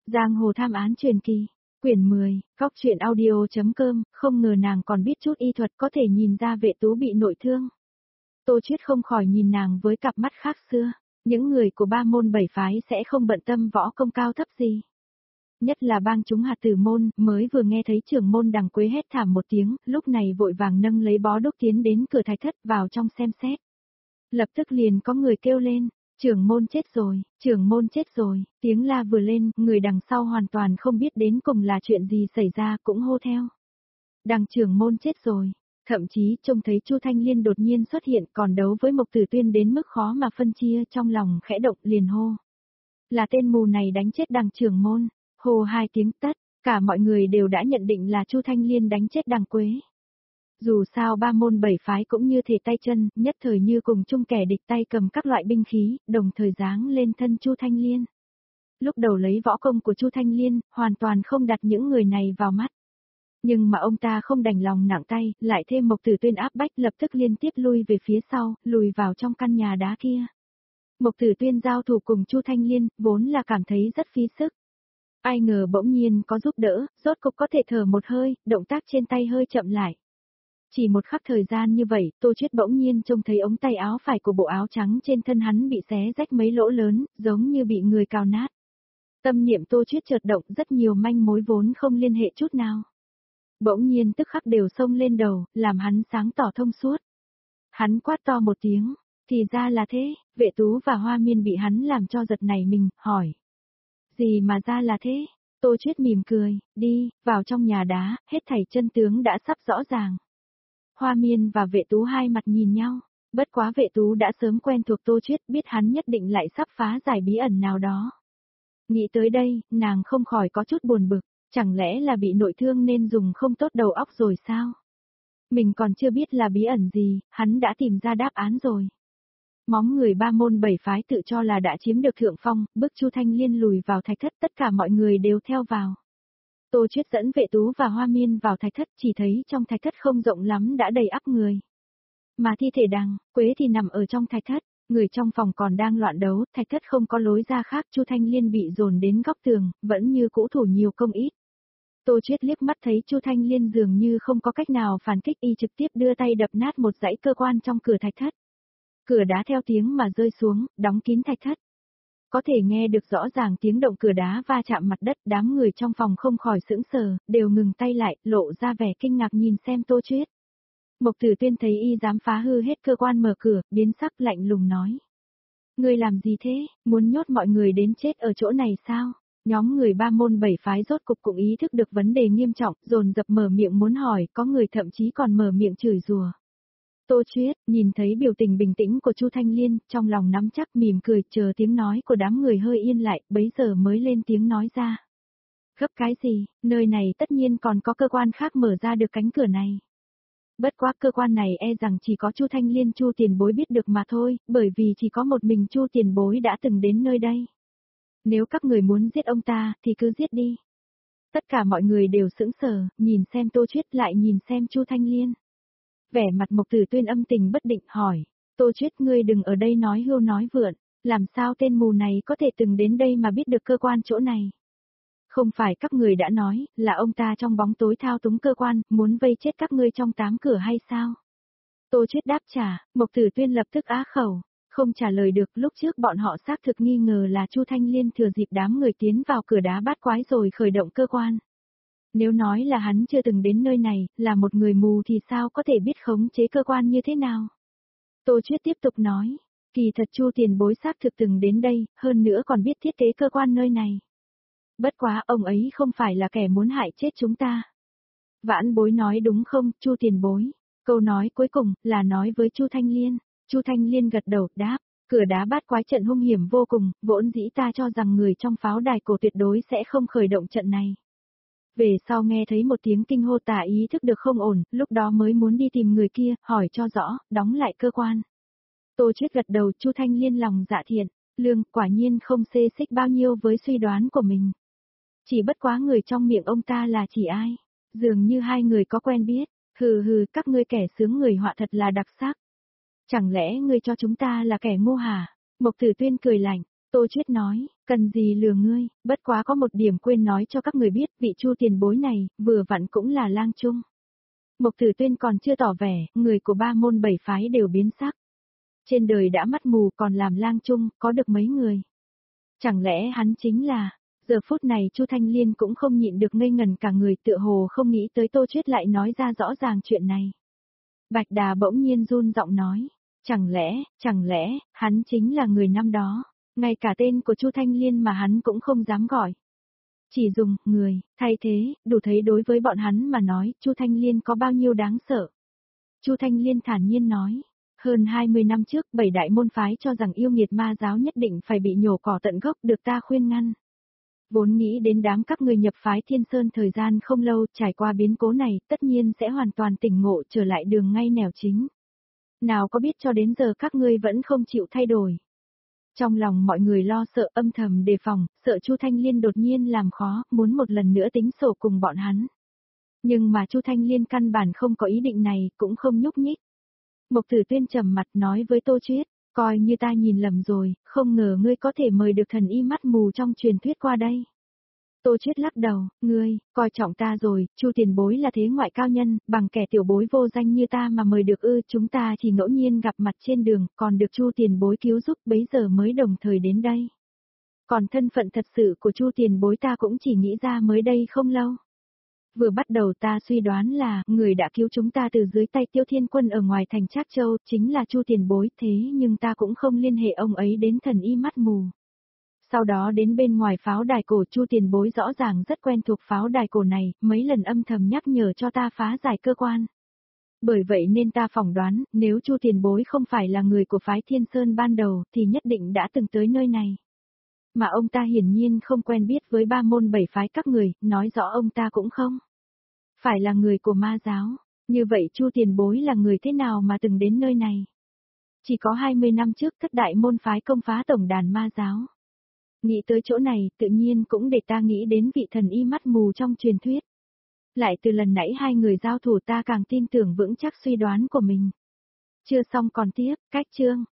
Giang hồ tham án truyền kỳ, quyển 10, góc truyện audio.com, không ngờ nàng còn biết chút y thuật có thể nhìn ra Vệ Tú bị nội thương. Tô Chuyết không khỏi nhìn nàng với cặp mắt khác xưa, những người của ba môn bảy phái sẽ không bận tâm võ công cao thấp gì. Nhất là bang chúng hạt tử môn, mới vừa nghe thấy trưởng môn Đằng Quế hét thảm một tiếng, lúc này vội vàng nâng lấy bó đuốc tiến đến cửa thạch thất vào trong xem xét. Lập tức liền có người kêu lên, trưởng môn chết rồi, trưởng môn chết rồi, tiếng la vừa lên, người đằng sau hoàn toàn không biết đến cùng là chuyện gì xảy ra cũng hô theo. Đằng trưởng môn chết rồi, thậm chí trông thấy Chu Thanh Liên đột nhiên xuất hiện còn đấu với Mộc Tử Tuyên đến mức khó mà phân chia, trong lòng khẽ động liền hô. Là tên mù này đánh chết đằng trưởng môn, hô hai tiếng tất, cả mọi người đều đã nhận định là Chu Thanh Liên đánh chết Đằng Quế. Dù sao ba môn bảy phái cũng như thể tay chân, nhất thời như cùng chung kẻ địch tay cầm các loại binh khí, đồng thời giáng lên thân Chu Thanh Liên. Lúc đầu lấy võ công của Chu Thanh Liên, hoàn toàn không đặt những người này vào mắt. Nhưng mà ông ta không đành lòng nặng tay, lại thêm Mộc Tử Tuyên áp bách, lập tức liên tiếp lui về phía sau, lùi vào trong căn nhà đá kia. Mộc Tử Tuyên giao thủ cùng Chu Thanh Liên, vốn là cảm thấy rất phí sức. Ai ngờ bỗng nhiên có giúp đỡ, rốt cục có thể thở một hơi, động tác trên tay hơi chậm lại. Chỉ một khắc thời gian như vậy, Tô Chuyết bỗng nhiên trông thấy ống tay áo phải của bộ áo trắng trên thân hắn bị xé rách mấy lỗ lớn, giống như bị người cào nát. Tâm niệm Tô Chuyết chợt động, rất nhiều manh mối vốn không liên hệ chút nào. Bỗng nhiên tức khắc đều xông lên đầu, làm hắn sáng tỏ thông suốt. Hắn quát to một tiếng, thì ra là thế, Vệ Tú và Hoa Miên bị hắn làm cho giật nảy mình, hỏi. Gì mà ra là thế? Tô Chuyết mỉm cười, đi, vào trong nhà đá, hết thảy chân tướng đã sắp rõ ràng. Hoa Miên và Vệ Tú hai mặt nhìn nhau, bất quá Vệ Tú đã sớm quen thuộc Tô Chuyết, biết hắn nhất định lại sắp phá giải bí ẩn nào đó. Nghĩ tới đây, nàng không khỏi có chút buồn bực, chẳng lẽ là bị nội thương nên dùng không tốt đầu óc rồi sao? Mình còn chưa biết là bí ẩn gì, hắn đã tìm ra đáp án rồi. Móng người ba môn bảy phái tự cho là đã chiếm được thượng phong, bức Chu Thanh Liên lùi vào thạch thất, tất cả mọi người đều theo vào. Tô Chuyết dẫn Vệ Tú và Hoa Miên vào thạch thất, chỉ thấy trong thạch thất không rộng lắm đã đầy ắp người. Mà thi thể Đằng Quế thì nằm ở trong thạch thất, người trong phòng còn đang loạn đấu, thạch thất không có lối ra khác, Chu Thanh Liên bị dồn đến góc tường, vẫn như cũ thủ nhiều công ít. Tô Chuyết liếc mắt thấy Chu Thanh Liên dường như không có cách nào phản kích, y trực tiếp đưa tay đập nát một dãy cơ quan trong cửa thạch thất. Cửa đá theo tiếng mà rơi xuống, đóng kín thạch thất. Có thể nghe được rõ ràng tiếng động cửa đá va chạm mặt đất, đám người trong phòng không khỏi sững sờ, đều ngừng tay lại, lộ ra vẻ kinh ngạc nhìn xem Tô Chuyết. Mộc Tử Tuyên thấy y dám phá hư hết cơ quan mở cửa, biến sắc lạnh lùng nói. Ngươi làm gì thế, muốn nhốt mọi người đến chết ở chỗ này sao? Nhóm người ba môn bảy phái rốt cục cũng ý thức được vấn đề nghiêm trọng, dồn dập mở miệng muốn hỏi, có người thậm chí còn mở miệng chửi rủa. Tô Chuyết, nhìn thấy biểu tình bình tĩnh của Chu Thanh Liên, trong lòng nắm chắc mỉm cười, chờ tiếng nói của đám người hơi yên lại, bấy giờ mới lên tiếng nói ra. Gấp cái gì, nơi này tất nhiên còn có cơ quan khác mở ra được cánh cửa này. Bất quá cơ quan này e rằng chỉ có Chu Thanh Liên Chu Tiền Bối biết được mà thôi, bởi vì chỉ có một mình Chu Tiền Bối đã từng đến nơi đây. Nếu các người muốn giết ông ta, thì cứ giết đi. Tất cả mọi người đều sững sờ, nhìn xem Tô Chuyết lại nhìn xem Chu Thanh Liên. Vẻ mặt Mộc Tử Tuyên âm tình bất định hỏi, Tô Chuyết ngươi đừng ở đây nói hưu nói vượn, làm sao tên mù này có thể từng đến đây mà biết được cơ quan chỗ này. Không phải các người đã nói, là ông ta trong bóng tối thao túng cơ quan, muốn vây chết các ngươi trong 8 cửa hay sao? Tô Chuyết đáp trả, Mộc Tử Tuyên lập tức á khẩu, không trả lời được, lúc trước bọn họ xác thực nghi ngờ là Chu Thanh Liên thừa dịp đám người tiến vào cửa đá bát quái rồi khởi động cơ quan. Nếu nói là hắn chưa từng đến nơi này, là một người mù thì sao có thể biết khống chế cơ quan như thế nào? Tô Chuyết tiếp tục nói, kỳ thật Chu Tiền Bối xác thực từng đến đây, hơn nữa còn biết thiết kế cơ quan nơi này. Bất quá ông ấy không phải là kẻ muốn hại chết chúng ta. Vãn Bối nói đúng không, Chu Tiền Bối? Câu nói cuối cùng là nói với Chu Thanh Liên. Chu Thanh Liên gật đầu, đáp, cửa đá bát quái trận hung hiểm vô cùng, vốn dĩ ta cho rằng người trong pháo đài cổ tuyệt đối sẽ không khởi động trận này. Về sau nghe thấy một tiếng kinh hô tả ý thức được không ổn, lúc đó mới muốn đi tìm người kia, hỏi cho rõ, đóng lại cơ quan. Tô Chuyết gật đầu, Chu Thanh Liên lòng dạ thiện, lương quả nhiên không xê xích bao nhiêu với suy đoán của mình. Chỉ bất quá người trong miệng ông ta là chỉ ai, dường như hai người có quen biết, hừ hừ, các ngươi kẻ sướng người họa thật là đặc sắc. Chẳng lẽ ngươi cho chúng ta là kẻ ngu hả? Mộc Tử Tuyên cười lạnh, Tô Chuyết nói, cần gì lừa ngươi, bất quá có một điểm quên nói cho các người biết, vị Chu tiền bối này, vừa vặn cũng là lang trung. Mộc Tử Tuyên còn chưa tỏ vẻ, người của 3 môn 7 phái đều biến sắc. Trên đời đã mắt mù còn làm lang trung, có được mấy người. Chẳng lẽ hắn chính là, giờ phút này Chu Thanh Liên cũng không nhịn được ngây ngần cả người, tựa hồ không nghĩ tới Tô Chuyết lại nói ra rõ ràng chuyện này. Bạch Đà bỗng nhiên run giọng nói, chẳng lẽ, hắn chính là người năm đó, ngay cả tên của Chu Thanh Liên mà hắn cũng không dám gọi. Chỉ dùng, người, thay thế, đủ thấy đối với bọn hắn mà nói, Chu Thanh Liên có bao nhiêu đáng sợ. Chu Thanh Liên thản nhiên nói, hơn 20 năm trước, 7 đại môn phái cho rằng yêu nghiệt ma giáo nhất định phải bị nhổ cỏ tận gốc, được ta khuyên ngăn. Vốn nghĩ đến đám các người nhập phái Thiên Sơn thời gian không lâu, trải qua biến cố này, tất nhiên sẽ hoàn toàn tỉnh ngộ trở lại đường ngay nẻo chính. Nào có biết cho đến giờ các ngươi vẫn không chịu thay đổi. Trong lòng mọi người lo sợ âm thầm đề phòng, sợ Chu Thanh Liên đột nhiên làm khó, muốn một lần nữa tính sổ cùng bọn hắn. Nhưng mà Chu Thanh Liên căn bản không có ý định này, cũng không nhúc nhích. Mộc Tử Tuyên trầm mặt nói với Tô Chuyết, coi như ta nhìn lầm rồi, không ngờ ngươi có thể mời được thần y mắt mù trong truyền thuyết qua đây. Tô Chuyết lắc đầu, ngươi, coi trọng ta rồi, Chu tiền bối là thế ngoại cao nhân, bằng kẻ tiểu bối vô danh như ta mà mời được ư, chúng ta chỉ ngẫu nhiên gặp mặt trên đường, còn được Chu tiền bối cứu giúp bấy giờ mới đồng thời đến đây. Còn thân phận thật sự của Chu tiền bối ta cũng chỉ nghĩ ra mới đây không lâu. Vừa bắt đầu ta suy đoán là, người đã cứu chúng ta từ dưới tay Tiêu Thiên Quân ở ngoài thành Trác Châu, chính là Chu tiền bối, thế nhưng ta cũng không liên hệ ông ấy đến thần y mắt mù. Sau đó đến bên ngoài pháo đài cổ, Chu tiền bối rõ ràng rất quen thuộc pháo đài cổ này, mấy lần âm thầm nhắc nhở cho ta phá giải cơ quan. Bởi vậy nên ta phỏng đoán, nếu Chu tiền bối không phải là người của phái Thiên Sơn ban đầu, thì nhất định đã từng tới nơi này. Mà ông ta hiển nhiên không quen biết với 3 môn 7 phái các người, nói rõ ông ta cũng không phải là người của ma giáo. Như vậy Chu tiền bối là người thế nào mà từng đến nơi này? Chỉ có 20 năm trước thất đại môn phái công phá tổng đàn ma giáo. Nghĩ tới chỗ này, tự nhiên cũng để ta nghĩ đến vị thần y mắt mù trong truyền thuyết. Lại từ lần nãy hai người giao thủ ta càng tin tưởng vững chắc suy đoán của mình. Chưa xong còn tiếp, cách chương.